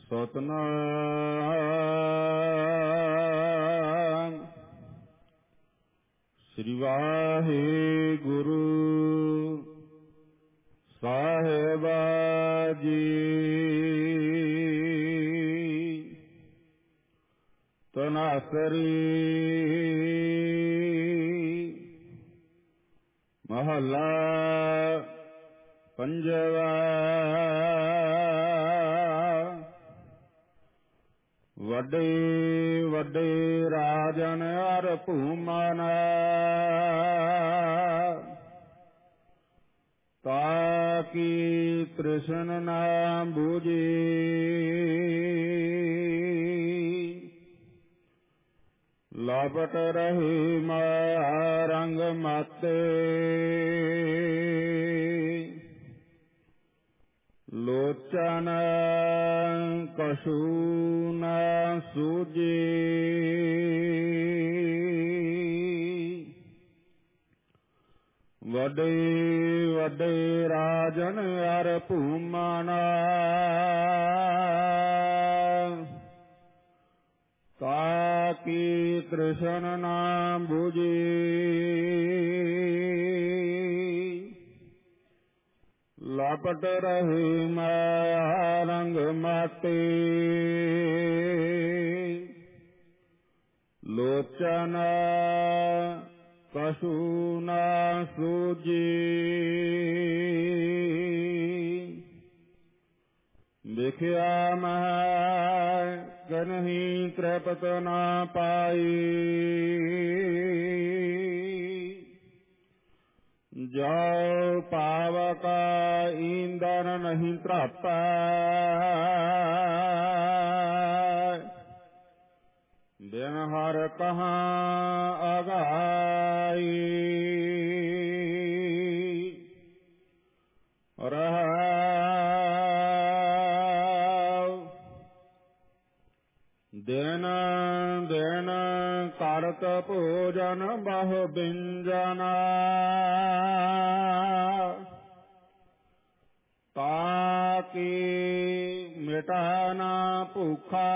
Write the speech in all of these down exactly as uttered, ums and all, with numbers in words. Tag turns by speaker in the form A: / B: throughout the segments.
A: ਸਤਿਨਾਮ ਸ੍ਰੀ ਵਾਹਿਗੁਰੂ ਸਾਹਿਬਾ ਜੀ। ਤਨਾਸਰੀ ਮਹੱਲਾ ਪੰਜਵਾ। ਵੱਡੇ ਵੱਡੇ ਰਾਜਨ ਅਰ ਭੂਮਨ ਤਾਕੀ ਤ੍ਰਿਸ਼ਨ ਨਾ ਬੂਝੀ। ਲਪਟ ਰਹੀ ਮਾਇਆ ਰੰਗ ਮਾਤੇ ਲੋਚਨ ਕਛੂ ਨ ਸੂਝੀ। ਵੱਡੇ ਵੱਡੇ ਰਾਜਨ ਅਰ ਭੂਮਨ ਤਾਕੀ ਤ੍ਰਿਸ਼ਨ ਨਾ ਬੂਝੀ। ਲਪਟ ਰਹੀ ਮਾਇਆ ਰੰਗ ਮਾਟੀ ਲੋਚਨ ਕਛੂ ਨ ਸੂਝੀ। ਦੇਖਿਆ ਮੈਂ ਕਨਹੀ ਤ੍ਰਿਪਤ ਨਾ ਪਾਈ। ਜੋ ਪਾਵਕ ਈਂਧਨ ਨਹੀਂ ਧਰਾਪੈ। ਦਿਨ ਹਰ ਕਹਾਂ ਅਗਾਈ। ਰਹਾਉ ਦਿਨ ਦਿਨ ਕਰਤ ਭੋਜਨ ਬਹੁ ਬਿੰਜਨ ਤਾਕੀ ਮਿਟਾ ਨਾ ਭੁਖਾ।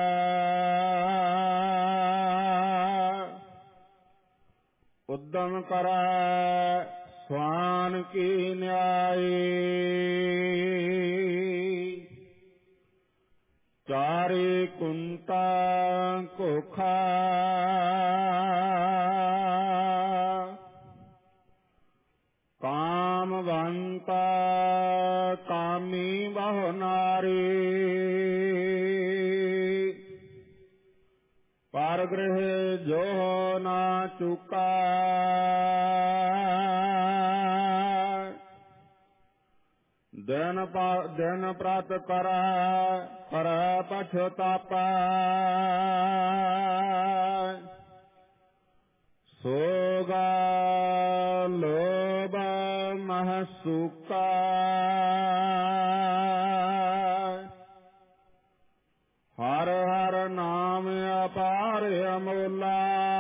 A: ਉਦਮ ਕਰੈ ਸਵਾਨ ਕੀ ਨਿਆਈ। ਚਾਰੇ ਕੁੰਤਾ ਕੋਖਾ ਕਾਮਵੰਤਾ ਕਾਮੀ ਬਹੁ ਨਾਰੀ। ਪਰ ਗ੍ਰਹਿ ਜੋ ਨਾ ਚੁਕਾ। ਦਿਨ ਦਿਨ ਪ੍ਰਤ ਕਰੈ ਕਰੈ ਪਛਤਾਪੈ। ਸੋਗਾ ਲੋਭ ਮਹ ਸੁਕਾ। ਹਰ ਹਰ ਨਾਮ ਅਪਾਰ ਅਮੋਲਾ।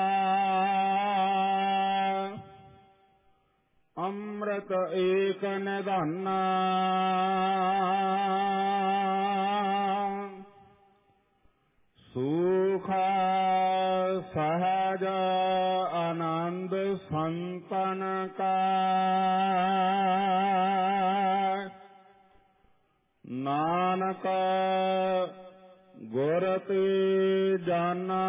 A: ਅੰਮ੍ਰਿਤ ਏਕ ਨਿਧਾਨਾ। ਸੁਖ ਸਹਜ ਆਨੰਦ ਸੰਤਨ ਕਾ। ਨਾਨਕ ਗੁਰ ਤੇ ਜਾਨਾ।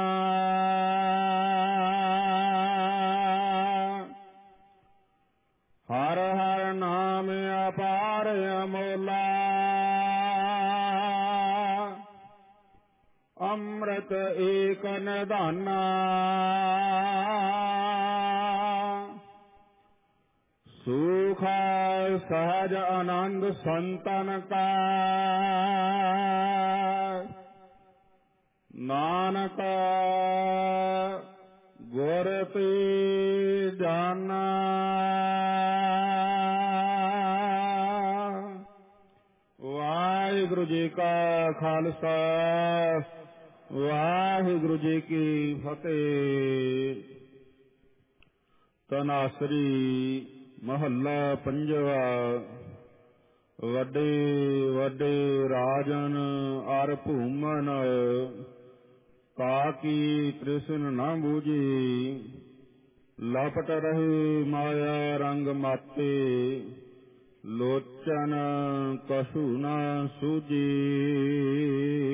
A: ਹਰ ਹਰ ਨਾਮ ਅਪਾਰ ਅਮੋਲਾ। ਅੰਮ੍ਰਿਤ ਏਕ ਨਿਧਾਨਾ। ਸੁਖ ਸਹਜ ਆਨੰਦ ਸੰਤਨ ਕਾ। ਨਾਨਕ ਗੁਰ ਤੇ ਜਾਨਾ। ਵਾਹਿਗੁਰੂ ਜੀ ਕਾ ਖਾਲਸਾ ਵਾਹਿਗੁਰੂ ਜੀ ਕੀ ਫਤਿਹ। ਤਨਾਸਰੀ ਮਹੱਲਾ ਪੰਜਵਾ। ਵੱਡੇ ਵੱਡੇ ਰਾਜਨ ਅਰ ਭੂਮਨ, ਕਾਕੀ ਤ੍ਰਿਸ਼ਨ ਨਾ ਬੂਝੀ। ਲਪਟ ਰਹੇ ਮਾਇਆ ਰੰਗ ਮਾਤੇ, ਲੋਚਨ ਕਛੂ ਨਾ ਸੂਝੀ।